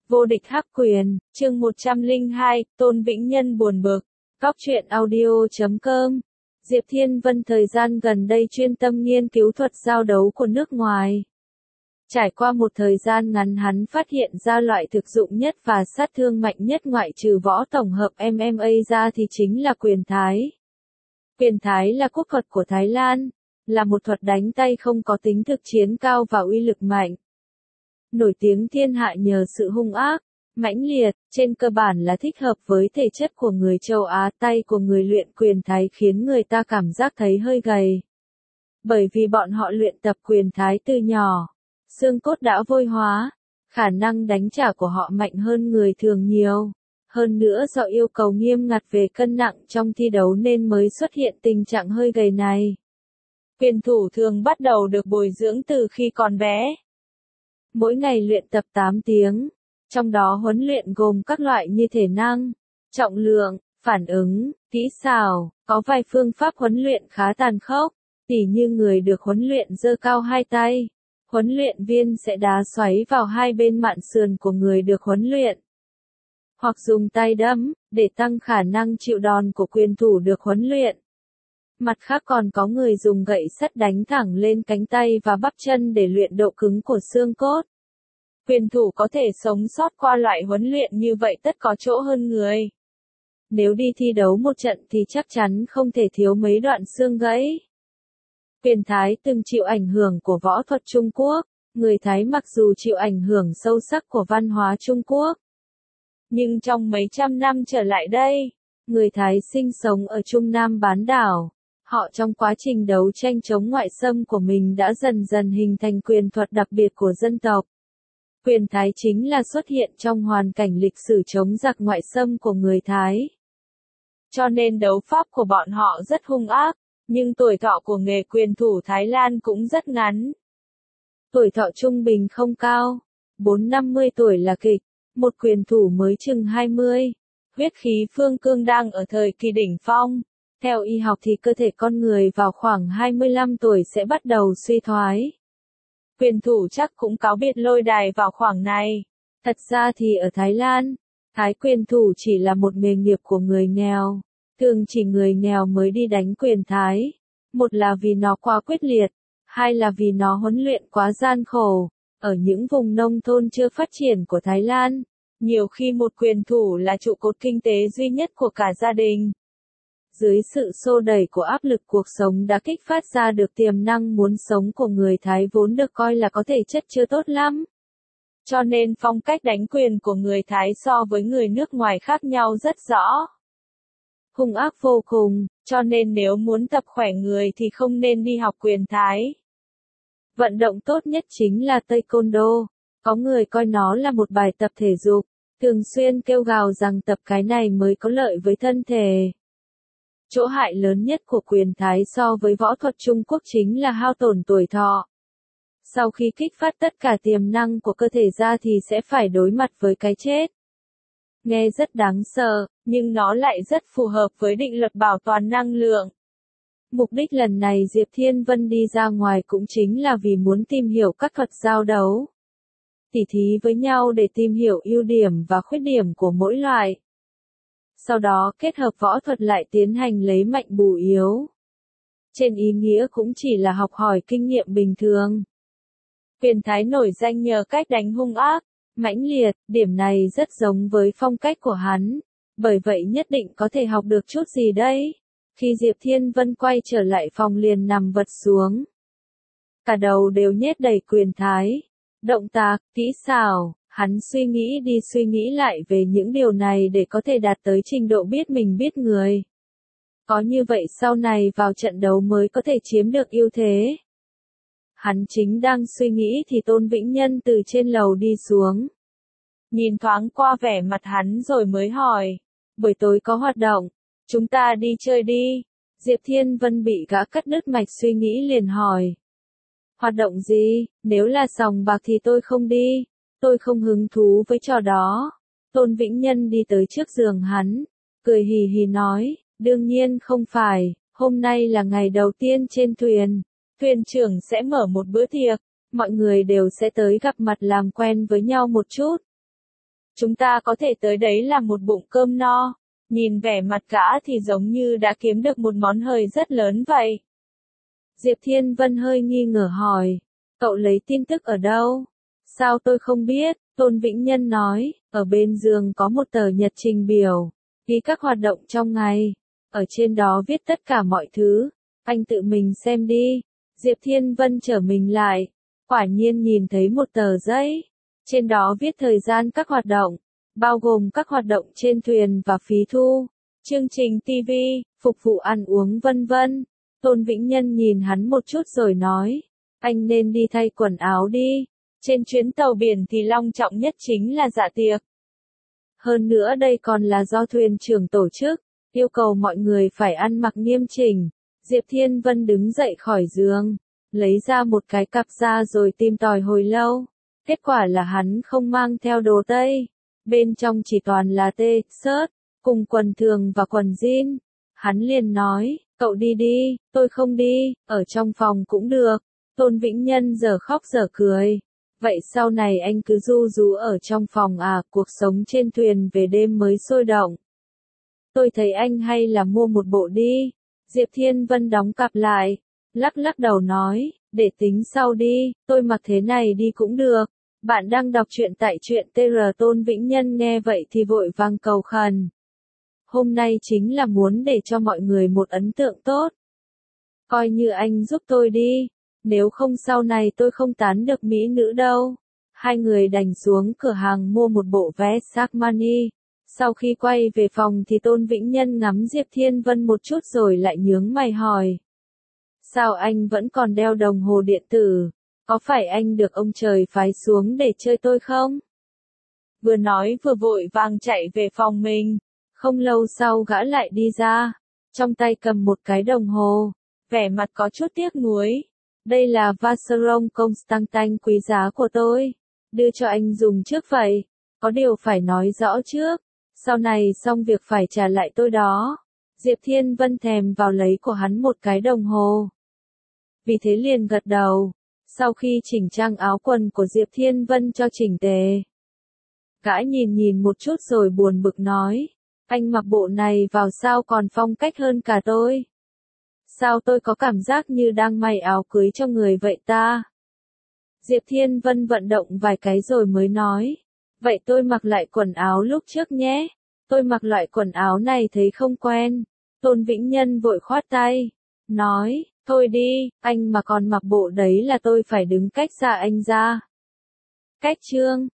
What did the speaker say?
Vô địch hắc quyền, chương 102, Tôn Vĩnh Nhân buồn bực. Góc truyện audio.com. Diệp Thiên Vân thời gian gần đây chuyên tâm nghiên cứu thuật giao đấu của nước ngoài. Trải qua một thời gian ngắn hắn phát hiện ra loại thực dụng nhất và sát thương mạnh nhất ngoại trừ võ tổng hợp MMA ra thì chính là quyền Thái. Quyền Thái là quốc thuật của Thái Lan, là một thuật đánh tay không có tính thực chiến cao và uy lực mạnh. Nổi tiếng thiên hạ nhờ sự hung ác, mãnh liệt, trên cơ bản là thích hợp với thể chất của người châu Á. Tay của người luyện quyền Thái khiến người ta cảm giác thấy hơi gầy. Bởi vì bọn họ luyện tập quyền Thái từ nhỏ, xương cốt đã vôi hóa, khả năng đánh trả của họ mạnh hơn người thường nhiều. Hơn nữa do yêu cầu nghiêm ngặt về cân nặng trong thi đấu nên mới xuất hiện tình trạng hơi gầy này. Quyền thủ thường bắt đầu được bồi dưỡng từ khi còn bé. Mỗi ngày luyện tập 8 tiếng, trong đó huấn luyện gồm các loại như thể năng, trọng lượng, phản ứng, kỹ xảo, có vài phương pháp huấn luyện khá tàn khốc, tỉ như người được huấn luyện giơ cao hai tay, huấn luyện viên sẽ đá xoáy vào hai bên mạn sườn của người được huấn luyện, hoặc dùng tay đấm, để tăng khả năng chịu đòn của quyền thủ được huấn luyện. Mặt khác còn có người dùng gậy sắt đánh thẳng lên cánh tay và bắp chân để luyện độ cứng của xương cốt. Quyền thủ có thể sống sót qua loại huấn luyện như vậy tất có chỗ hơn người. Nếu đi thi đấu một trận thì chắc chắn không thể thiếu mấy đoạn xương gãy. Quyền Thái từng chịu ảnh hưởng của võ thuật Trung Quốc. Người Thái mặc dù chịu ảnh hưởng sâu sắc của văn hóa Trung Quốc, nhưng trong mấy trăm năm trở lại đây, người Thái sinh sống ở Trung Nam bán đảo. Họ trong quá trình đấu tranh chống ngoại xâm của mình đã dần dần hình thành quyền thuật đặc biệt của dân tộc. Quyền Thái chính là xuất hiện trong hoàn cảnh lịch sử chống giặc ngoại xâm của người Thái. Cho nên đấu pháp của bọn họ rất hung ác, nhưng tuổi thọ của nghề quyền thủ Thái Lan cũng rất ngắn. Tuổi thọ trung bình không cao, 40-50 tuổi là kịch, một quyền thủ mới chừng 20. Huyết khí phương cương đang ở thời kỳ đỉnh phong. Theo y học thì cơ thể con người vào khoảng 25 tuổi sẽ bắt đầu suy thoái. Quyền thủ chắc cũng cáo biệt lôi đài vào khoảng này. Thật ra thì ở Thái Lan, Thái quyền thủ chỉ là một nghề nghiệp của người nghèo. Thường chỉ người nghèo mới đi đánh quyền Thái. Một là vì nó quá quyết liệt, hai là vì nó huấn luyện quá gian khổ. Ở những vùng nông thôn chưa phát triển của Thái Lan, nhiều khi một quyền thủ là trụ cột kinh tế duy nhất của cả gia đình. Dưới sự xô đẩy của áp lực cuộc sống đã kích phát ra được tiềm năng muốn sống của người Thái vốn được coi là có thể chất chưa tốt lắm. Cho nên phong cách đánh quyền của người Thái so với người nước ngoài khác nhau rất rõ. Hung ác vô cùng, cho nên nếu muốn tập khỏe người thì không nên đi học quyền Thái. Vận động tốt nhất chính là Taekwondo. Có người coi nó là một bài tập thể dục, thường xuyên kêu gào rằng tập cái này mới có lợi với thân thể. Chỗ hại lớn nhất của quyền Thái so với võ thuật Trung Quốc chính là hao tổn tuổi thọ. Sau khi kích phát tất cả tiềm năng của cơ thể ra thì sẽ phải đối mặt với cái chết. Nghe rất đáng sợ, nhưng nó lại rất phù hợp với định luật bảo toàn năng lượng. Mục đích lần này Diệp Thiên Vân đi ra ngoài cũng chính là vì muốn tìm hiểu các thuật giao đấu, tỉ thí với nhau để tìm hiểu ưu điểm và khuyết điểm của mỗi loại. Sau đó kết hợp võ thuật lại tiến hành lấy mạnh bù yếu. Trên ý nghĩa cũng chỉ là học hỏi kinh nghiệm bình thường. Quyền Thái nổi danh nhờ cách đánh hung ác, mãnh liệt, điểm này rất giống với phong cách của hắn. Bởi vậy nhất định có thể học được chút gì đấy. Khi Diệp Thiên Vân quay trở lại phòng liền nằm vật xuống. Cả đầu đều nhét đầy quyền Thái. Động tác, kỹ xảo. Hắn suy nghĩ đi suy nghĩ lại về những điều này để có thể đạt tới trình độ biết mình biết người. Có như vậy sau này vào trận đấu mới có thể chiếm được ưu thế. Hắn chính đang suy nghĩ thì Tôn Vĩnh Nhân từ trên lầu đi xuống. Nhìn thoáng qua vẻ mặt hắn rồi mới hỏi. Buổi tối có hoạt động, chúng ta đi chơi đi. Diệp Thiên Vân bị gã cắt đứt mạch suy nghĩ liền hỏi. Hoạt động gì, nếu là sòng bạc thì tôi không đi. Tôi không hứng thú với trò đó. Tôn Vĩnh Nhân đi tới trước giường hắn, cười hì hì nói, đương nhiên không phải, hôm nay là ngày đầu tiên trên thuyền. Thuyền trưởng sẽ mở một bữa tiệc, mọi người đều sẽ tới gặp mặt làm quen với nhau một chút. Chúng ta có thể tới đấy làm một bụng cơm no. Nhìn vẻ mặt gã thì giống như đã kiếm được một món hời rất lớn vậy. Diệp Thiên Vân hơi nghi ngờ hỏi. Cậu lấy tin tức ở đâu? Sao tôi không biết? Tôn Vĩnh Nhân nói, ở bên giường có một tờ nhật trình biểu, ghi các hoạt động trong ngày. Ở trên đó viết tất cả mọi thứ. Anh tự mình xem đi. Diệp Thiên Vân trở mình lại. Quả nhiên nhìn thấy một tờ giấy. Trên đó viết thời gian các hoạt động, bao gồm các hoạt động trên thuyền và phí thu, chương trình TV, phục vụ ăn uống vân vân. Tôn Vĩnh Nhân nhìn hắn một chút rồi nói, anh nên đi thay quần áo đi. Trên chuyến tàu biển thì long trọng nhất chính là dạ tiệc. Hơn nữa đây còn là do thuyền trưởng tổ chức, yêu cầu mọi người phải ăn mặc nghiêm chỉnh. Diệp Thiên Vân đứng dậy khỏi giường, lấy ra một cái cặp ra rồi tìm tòi hồi lâu. Kết quả là hắn không mang theo đồ tây. Bên trong chỉ toàn là t-shirt, cùng quần thường và quần jean. Hắn liền nói, cậu đi đi, tôi không đi, ở trong phòng cũng được. Tôn Vĩnh Nhân giờ khóc giờ cười. Vậy sau này anh cứ ru rú ở trong phòng à, cuộc sống trên thuyền về đêm mới sôi động. Tôi thấy anh hay là mua một bộ đi. Diệp Thiên Vân đóng cặp lại, lắc lắc đầu nói, để tính sau đi, tôi mặc thế này đi cũng được. Bạn đang đọc truyện tại truyện TR. Tôn Vĩnh Nhân nghe vậy thì vội vàng cầu khẩn. Hôm nay chính là muốn để cho mọi người một ấn tượng tốt. Coi như anh giúp tôi đi, nếu không sau này tôi không tán được mỹ nữ đâu. Hai người đành xuống cửa hàng mua một bộ vest Armani. Sau khi quay về phòng thì Tôn Vĩnh Nhân ngắm Diệp Thiên Vân một chút rồi lại nhướng mày hỏi. Sao anh vẫn còn đeo đồng hồ điện tử? Có phải anh được ông trời phái xuống để chơi tôi không? Vừa nói vừa vội vàng chạy về phòng mình. Không lâu sau gã lại đi ra, trong tay cầm một cái đồng hồ, vẻ mặt có chút tiếc nuối. Đây là Vacheron Constantin quý giá của tôi, đưa cho anh dùng trước vậy. Có điều phải nói rõ trước, sau này xong việc phải trả lại tôi đó. Diệp Thiên Vân thèm vào lấy của hắn một cái đồng hồ. Vì thế liền gật đầu. Sau khi chỉnh trang áo quần của Diệp Thiên Vân cho chỉnh tề, gã nhìn một chút rồi buồn bực nói, anh mặc bộ này vào sao còn phong cách hơn cả tôi. Sao tôi có cảm giác như đang may áo cưới cho người vậy ta? Diệp Thiên Vân vận động vài cái rồi mới nói, vậy tôi mặc lại quần áo lúc trước nhé. Tôi mặc loại quần áo này thấy không quen. Tôn Vĩnh Nhân vội khoát tay, nói, thôi đi, anh mà còn mặc bộ đấy là tôi phải đứng cách xa anh ra. Cách chương